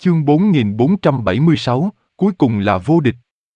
Chương 4476, cuối cùng là vô địch.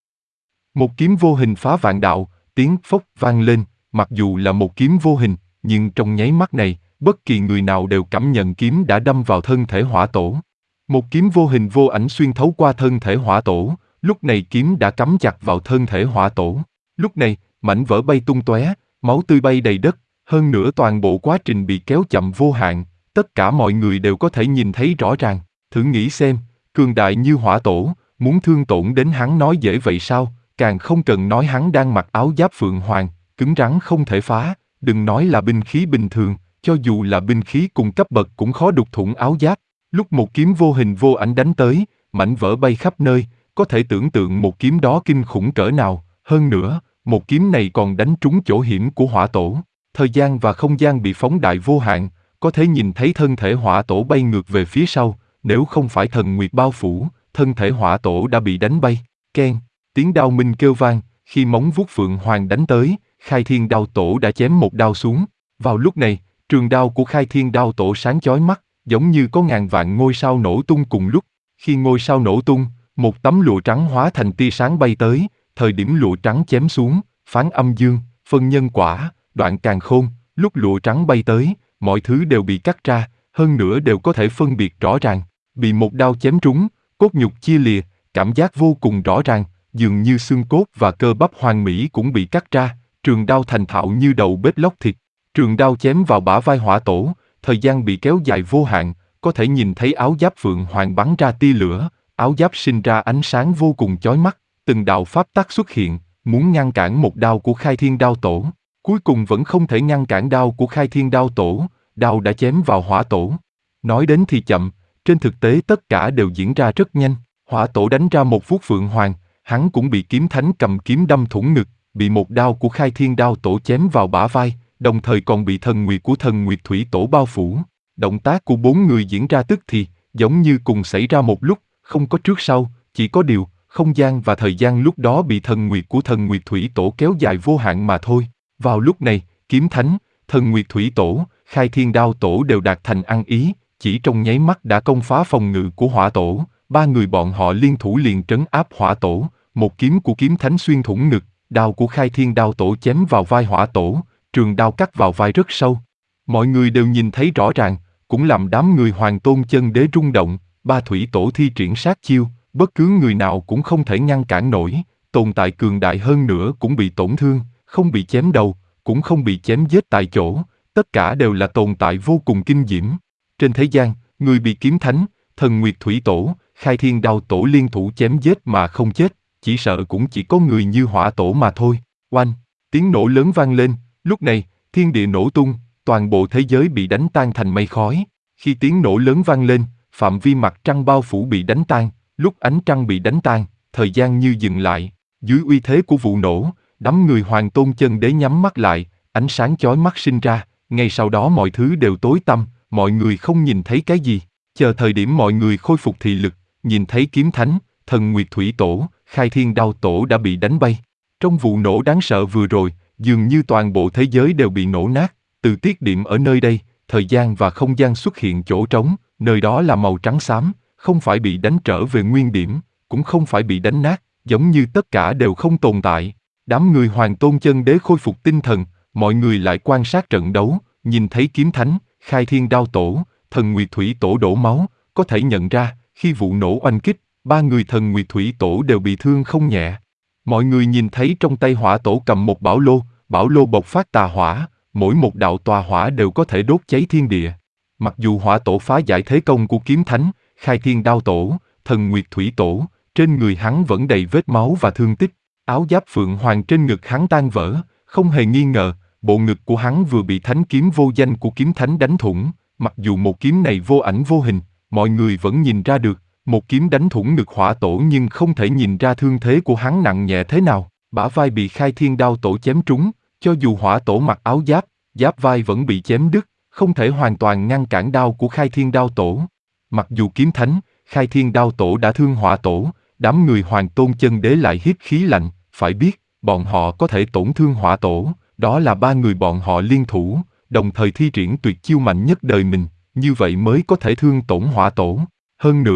Một kiếm vô hình phá vạn đạo, tiếng phốc vang lên, mặc dù là một kiếm vô hình, nhưng trong nháy mắt này, bất kỳ người nào đều cảm nhận kiếm đã đâm vào thân thể hỏa tổ. Một kiếm vô hình vô ảnh xuyên thấu qua thân thể hỏa tổ, lúc này kiếm đã cắm chặt vào thân thể hỏa tổ. Lúc này, mảnh vỡ bay tung tóe, máu tươi bay đầy đất, hơn nữa toàn bộ quá trình bị kéo chậm vô hạn, tất cả mọi người đều có thể nhìn thấy rõ ràng. Thử nghĩ xem, cường đại như hỏa tổ, muốn thương tổn đến hắn nói dễ vậy sao, càng không cần nói hắn đang mặc áo giáp phượng hoàng, cứng rắn không thể phá, đừng nói là binh khí bình thường, cho dù là binh khí cùng cấp bậc cũng khó đục thủng áo giáp. Lúc một kiếm vô hình vô ảnh đánh tới, mảnh vỡ bay khắp nơi, có thể tưởng tượng một kiếm đó kinh khủng cỡ nào, hơn nữa, một kiếm này còn đánh trúng chỗ hiểm của hỏa tổ. Thời gian và không gian bị phóng đại vô hạn, có thể nhìn thấy thân thể hỏa tổ bay ngược về phía sau, nếu không phải thần nguyệt bao phủ, thân thể hỏa tổ đã bị đánh bay. Keng, tiếng đao minh kêu vang, khi móng vuốt phượng hoàng đánh tới, Khai Thiên Đao Tổ đã chém một đao xuống. Vào lúc này, trường đao của Khai Thiên Đao Tổ sáng chói mắt, giống như có ngàn vạn ngôi sao nổ tung cùng lúc. Khi ngôi sao nổ tung, một tấm lụa trắng hóa thành tia sáng bay tới, thời điểm lụa trắng chém xuống, phán âm dương, phân nhân quả, đoạn càn khôn, lúc lụa trắng bay tới, mọi thứ đều bị cắt ra, hơn nữa đều có thể phân biệt rõ ràng. Bị một đao chém trúng, cốt nhục chia lìa, cảm giác vô cùng rõ ràng, dường như xương cốt và cơ bắp hoàn mỹ cũng bị cắt ra, trường đao thành thạo như đầu bếp lóc thịt. Trường đao chém vào bả vai hỏa tổ, thời gian bị kéo dài vô hạn, có thể nhìn thấy áo giáp phượng hoàng bắn ra tia lửa, áo giáp sinh ra ánh sáng vô cùng chói mắt, từng đạo pháp tắc xuất hiện, muốn ngăn cản một đao của Khai Thiên Đao Tổ. Cuối cùng vẫn không thể ngăn cản đao của Khai Thiên Đao Tổ, đao đã chém vào hỏa tổ. Nói đến thì chậm, trên thực tế tất cả đều diễn ra rất nhanh. Hỏa tổ đánh ra một vuốt phượng hoàng, hắn cũng bị kiếm thánh cầm kiếm đâm thủng ngực, bị một đao của Khai Thiên Đao Tổ chém vào bả vai, đồng thời còn bị thần nguyệt của thần nguyệt thủy tổ bao phủ. Động tác của bốn người diễn ra tức thì, giống như cùng xảy ra một lúc, không có trước sau, chỉ có điều, không gian và thời gian lúc đó bị thần nguyệt của thần nguyệt thủy tổ kéo dài vô hạn mà thôi. Vào lúc này, kiếm thánh, thần nguyệt thủy tổ, Khai Thiên Đao Tổ đều đạt thành ăn ý, chỉ trong nháy mắt đã công phá phòng ngự của hỏa tổ. Ba người bọn họ liên thủ liền trấn áp hỏa tổ, một kiếm của kiếm thánh xuyên thủng ngực, đao của Khai Thiên Đao Tổ chém vào vai hỏa tổ, trường đao cắt vào vai rất sâu. Mọi người đều nhìn thấy rõ ràng, cũng làm đám người Hoàng Tôn Chân Đế rung động. Ba thủy tổ thi triển sát chiêu, bất cứ người nào cũng không thể ngăn cản nổi, tồn tại cường đại hơn nữa cũng bị tổn thương, không bị chém đầu, cũng không bị chém giết tại chỗ, tất cả đều là tồn tại vô cùng kinh diễm. Trên thế gian, người bị kiếm thánh, thần nguyệt thủy tổ, Khai Thiên Đao Tổ liên thủ chém giết mà không chết, chỉ sợ cũng chỉ có người như hỏa tổ mà thôi. Oanh, tiếng nổ lớn vang lên, lúc này, thiên địa nổ tung, toàn bộ thế giới bị đánh tan thành mây khói. Khi tiếng nổ lớn vang lên, phạm vi mặt trăng bao phủ bị đánh tan, lúc ánh trăng bị đánh tan, thời gian như dừng lại. Dưới uy thế của vụ nổ, đám người Hoàng Tôn Chân Đế nhắm mắt lại, ánh sáng chói mắt sinh ra, ngay sau đó mọi thứ đều tối tăm, mọi người không nhìn thấy cái gì. Chờ thời điểm mọi người khôi phục thị lực, nhìn thấy kiếm thánh, thần nguyệt thủy tổ, Khai Thiên Đao Tổ đã bị đánh bay. Trong vụ nổ đáng sợ vừa rồi, dường như toàn bộ thế giới đều bị nổ nát, từ tiết điểm ở nơi đây, thời gian và không gian xuất hiện chỗ trống, nơi đó là màu trắng xám, không phải bị đánh trở về nguyên điểm, cũng không phải bị đánh nát, giống như tất cả đều không tồn tại. Đám người Hoàng Tôn Chân Đế khôi phục tinh thần, mọi người lại quan sát trận đấu, nhìn thấy kiếm thánh, Khai Thiên Đao Tổ, thần nguyệt thủy tổ đổ máu, có thể nhận ra, khi vụ nổ oanh kích, ba người thần nguyệt thủy tổ đều bị thương không nhẹ. Mọi người nhìn thấy trong tay hỏa tổ cầm một bảo lô bộc phát tà hỏa, mỗi một đạo tà hỏa đều có thể đốt cháy thiên địa. Mặc dù hỏa tổ phá giải thế công của kiếm thánh, Khai Thiên Đao Tổ, thần nguyệt thủy tổ, trên người hắn vẫn đầy vết máu và thương tích. Áo giáp phượng hoàng trên ngực hắn tan vỡ, không hề nghi ngờ, bộ ngực của hắn vừa bị thánh kiếm vô danh của kiếm thánh đánh thủng. Mặc dù một kiếm này vô ảnh vô hình, mọi người vẫn nhìn ra được, một kiếm đánh thủng ngực hỏa tổ nhưng không thể nhìn ra thương thế của hắn nặng nhẹ thế nào. Bả vai bị Khai Thiên Đao Tổ chém trúng, cho dù hỏa tổ mặc áo giáp, giáp vai vẫn bị chém đứt, không thể hoàn toàn ngăn cản đao của Khai Thiên Đao Tổ. Mặc dù kiếm thánh, Khai Thiên Đao Tổ đã thương hỏa tổ, đám người Hoàng Tôn Chân Đế lại hít khí lạnh, phải biết, bọn họ có thể tổn thương hỏa tổ, đó là ba người bọn họ liên thủ, đồng thời thi triển tuyệt chiêu mạnh nhất đời mình, như vậy mới có thể thương tổn hỏa tổ. Hơn nữa,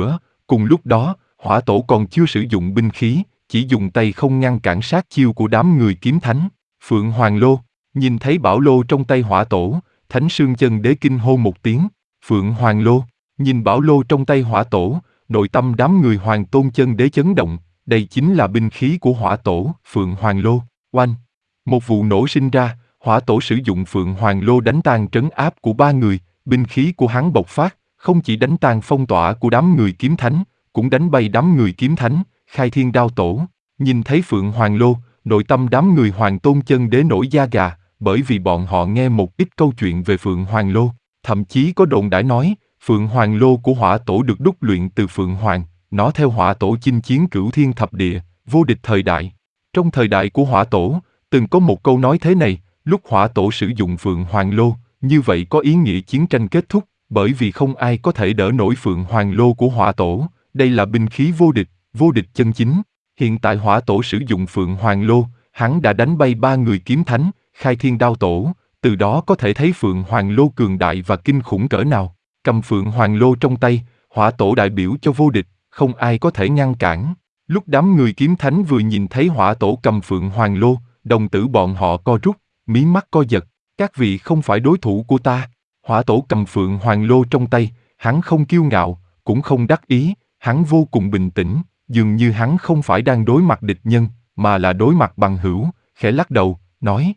Cùng lúc đó, hỏa tổ còn chưa sử dụng binh khí, chỉ dùng tay không ngăn cản sát chiêu của đám người kiếm thánh. Phượng Hoàng Lô, nhìn thấy bảo lô trong tay hỏa tổ, Thánh Sương Chân Đế kinh hô một tiếng. Phượng Hoàng Lô, nhìn bảo lô trong tay hỏa tổ, nội tâm đám người Hoàng Tôn Chân Đế chấn động, đây chính là binh khí của hỏa tổ, Phượng Hoàng Lô. Oanh! Một vụ nổ sinh ra, hỏa tổ sử dụng Phượng Hoàng Lô đánh tan trấn áp của ba người, binh khí của hắn bộc phát, không chỉ đánh tan phong tỏa của đám người kiếm thánh, cũng đánh bay đám người kiếm thánh, Khai Thiên Đao Tổ. Nhìn thấy Phượng Hoàng Lô, nội tâm đám người Hoàng Tôn Chân Đế nổi da gà, bởi vì bọn họ nghe một ít câu chuyện về Phượng Hoàng Lô, thậm chí có đồn đãi nói, Phượng Hoàng Lô của hỏa tổ được đúc luyện từ Phượng Hoàng, nó theo hỏa tổ chinh chiến cửu thiên thập địa, vô địch thời đại. Trong thời đại của hỏa tổ, từng có một câu nói thế này, lúc hỏa tổ sử dụng Phượng Hoàng Lô, như vậy có ý nghĩa chiến tranh kết thúc, bởi vì không ai có thể đỡ nổi Phượng Hoàng Lô của hỏa tổ, đây là binh khí vô địch chân chính. Hiện tại hỏa tổ sử dụng Phượng Hoàng Lô, hắn đã đánh bay ba người kiếm thánh, Khai Thiên Đao Tổ, từ đó có thể thấy Phượng Hoàng Lô cường đại và kinh khủng cỡ nào. Cầm Phượng Hoàng Lô trong tay, hỏa tổ đại biểu cho vô địch, không ai có thể ngăn cản. Lúc đám người kiếm thánh vừa nhìn thấy hỏa tổ cầm Phượng Hoàng Lô, đồng tử bọn họ co rút, mí mắt co giật, các vị không phải đối thủ của ta. Hỏa tổ cầm Phượng Hoàng Lô trong tay, hắn không kiêu ngạo, cũng không đắc ý, hắn vô cùng bình tĩnh, dường như hắn không phải đang đối mặt địch nhân, mà là đối mặt bằng hữu, khẽ lắc đầu, nói.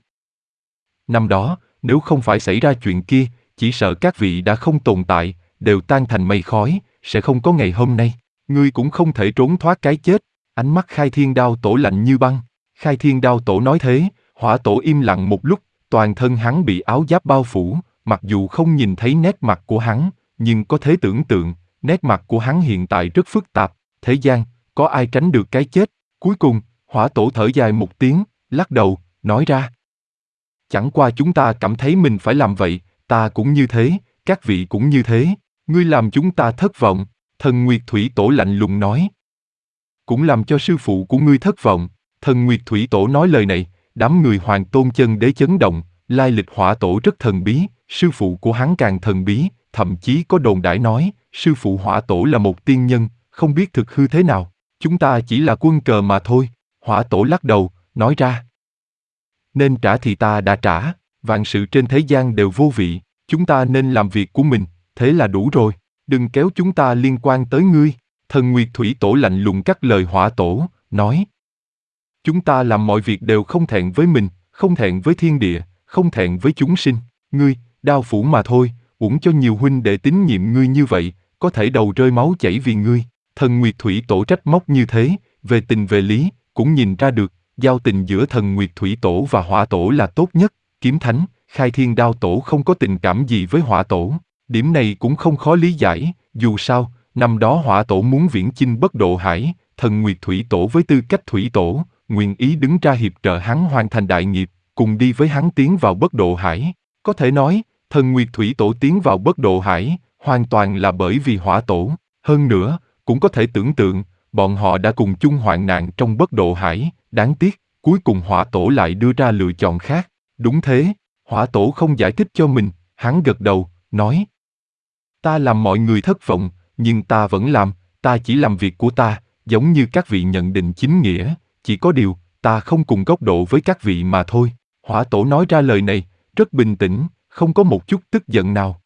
Năm đó, nếu không phải xảy ra chuyện kia, chỉ sợ các vị đã không tồn tại, đều tan thành mây khói, sẽ không có ngày hôm nay. Ngươi cũng không thể trốn thoát cái chết. Ánh mắt Khai Thiên Đao Tổ lạnh như băng. Khai Thiên Đao Tổ nói thế, hỏa tổ im lặng một lúc, toàn thân hắn bị áo giáp bao phủ, mặc dù không nhìn thấy nét mặt của hắn, nhưng có thể tưởng tượng, nét mặt của hắn hiện tại rất phức tạp. Thế gian, có ai tránh được cái chết? Cuối cùng, hỏa tổ thở dài một tiếng, lắc đầu, nói ra. Chẳng qua chúng ta cảm thấy mình phải làm vậy, ta cũng như thế, các vị cũng như thế, ngươi làm chúng ta thất vọng, Thần Nguyệt Thủy Tổ lạnh lùng nói. Cũng làm cho sư phụ của ngươi thất vọng, Thần Nguyệt Thủy Tổ nói lời này, đám người Hoàng Tôn Chân Đế chấn động, lai lịch hỏa tổ rất thần bí, sư phụ của hắn càng thần bí, thậm chí có đồn đãi nói, sư phụ hỏa tổ là một tiên nhân, không biết thực hư thế nào, chúng ta chỉ là quân cờ mà thôi, hỏa tổ lắc đầu, nói ra. Nên trả thì ta đã trả, vạn sự trên thế gian đều vô vị, chúng ta nên làm việc của mình, thế là đủ rồi, đừng kéo chúng ta liên quan tới ngươi. Thần Nguyệt Thủy Tổ lạnh lùng cắt lời hỏa tổ, nói. Chúng ta làm mọi việc đều không thẹn với mình, không thẹn với thiên địa, không thẹn với chúng sinh, ngươi, đao phủ mà thôi, uổng cho nhiều huynh đệ tín nhiệm ngươi như vậy, có thể đầu rơi máu chảy vì ngươi. Thần Nguyệt Thủy Tổ trách móc như thế, về tình về lý, cũng nhìn ra được, giao tình giữa Thần Nguyệt Thủy Tổ và hỏa tổ là tốt nhất, kiếm thánh, Khai Thiên Đao Tổ không có tình cảm gì với hỏa tổ, điểm này cũng không khó lý giải, dù sao, năm đó hỏa tổ muốn viễn chinh Bất Độ Hải, Thần Nguyệt Thủy Tổ với tư cách Thủy Tổ, nguyện ý đứng ra hiệp trợ hắn hoàn thành đại nghiệp, cùng đi với hắn tiến vào Bất Độ Hải. Có thể nói, Thần Nguyệt Thủy Tổ tiến vào Bất Độ Hải, hoàn toàn là bởi vì hỏa tổ. Hơn nữa, cũng có thể tưởng tượng, bọn họ đã cùng chung hoạn nạn trong Bất Độ Hải, đáng tiếc, cuối cùng hỏa tổ lại đưa ra lựa chọn khác. Đúng thế, hỏa tổ không giải thích cho mình, hắn gật đầu, nói. Ta làm mọi người thất vọng, nhưng ta vẫn làm, ta chỉ làm việc của ta, giống như các vị nhận định chính nghĩa, chỉ có điều, ta không cùng góc độ với các vị mà thôi. Hỏa tổ nói ra lời này, rất bình tĩnh, không có một chút tức giận nào.